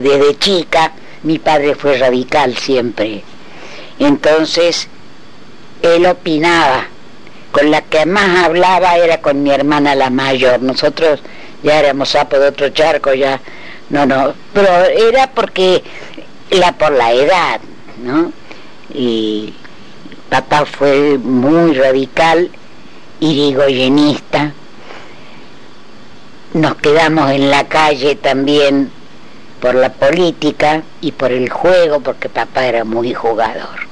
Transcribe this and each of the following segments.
Desde chica mi padre fue radical siempre, entonces él opinaba. Con la que más hablaba era con mi hermana la mayor. Nosotros ya éramos sapos de otro charco, ya no, pero era porque por la edad, ¿no? Y papá fue muy radical, irigoyenista. Nos quedamos en la calle también por la política y por el juego, porque papá era muy jugador.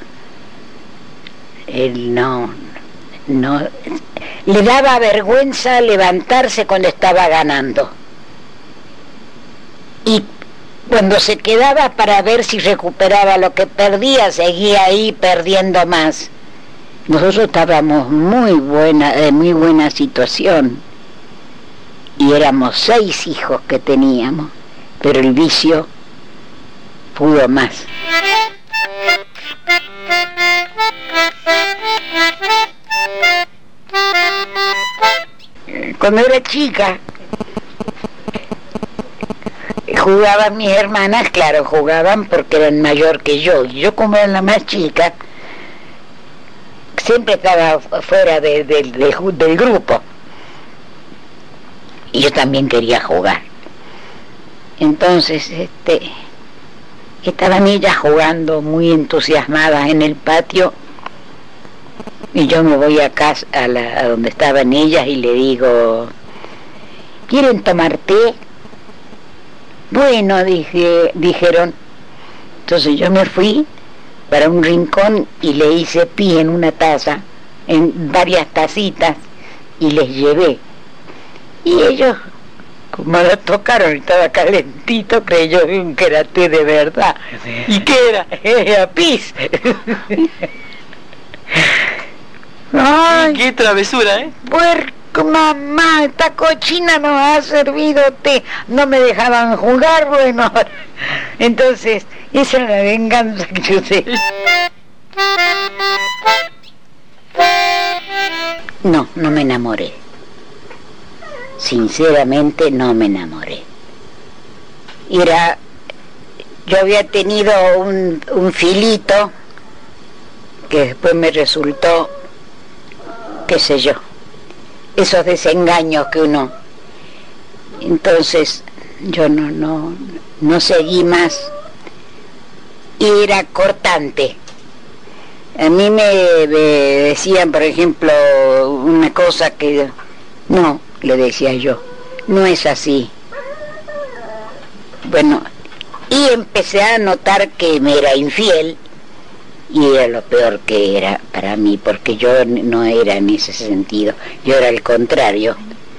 Él no le daba vergüenza levantarse cuando estaba ganando, y cuando se quedaba para ver si recuperaba lo que perdía, seguía ahí perdiendo más. Nosotros estábamos en muy buena situación y éramos 6 hijos que teníamos, pero el vicio pudo más. Cuando era chica jugaban mis hermanas, claro, jugaban porque eran mayor que yo, y yo, como era la más chica, siempre estaba fuera del grupo, y yo también quería jugar. Entonces estaban ellas jugando muy entusiasmadas en el patio, y yo me voy a casa, a donde estaban ellas, y le digo: ¿quieren tomar té? Bueno, dijeron. Entonces yo me fui para un rincón y le hice pis en una taza, en varias tacitas, y les llevé. Y ellos, como lo tocaron y estaba calentito, creyeron que era té de verdad. ¿Y qué era? Era pis. Ay, qué travesura, ¿eh? Puerco, mamá, esta cochina nos ha servido té. No me dejaban jugar, bueno. Entonces, esa era la venganza que yo sé. No me enamoré. Sinceramente no me enamoré. Yo había tenido un filito que después me resultó, qué sé yo, esos desengaños que uno. Entonces yo no seguí más, y era cortante. A mí me decían, por ejemplo, una cosa que no, le decía yo, no es así. Bueno, y empecé a notar que me era infiel, y era lo peor que era para mí, porque yo no era en ese sentido, yo era el contrario.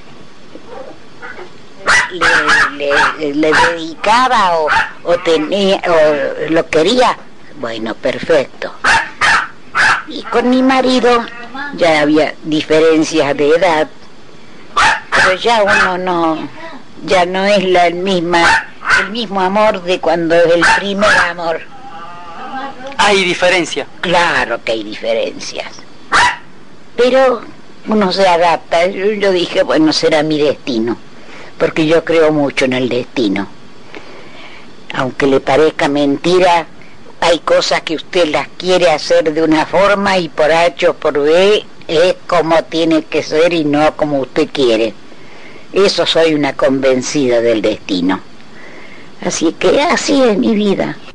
Le dedicaba o tenía o lo quería, bueno, perfecto. Y con mi marido ya había diferencias de edad, pero ya uno ya no es el mismo amor de cuando es el primer amor. Hay diferencia. Claro que hay diferencias, pero uno se adapta. Yo dije, bueno, será mi destino, porque yo creo mucho en el destino. Aunque le parezca mentira, hay cosas que usted las quiere hacer de una forma y por H o por B es como tiene que ser y no como usted quiere. Eso, soy una convencida del destino. Así que así es mi vida.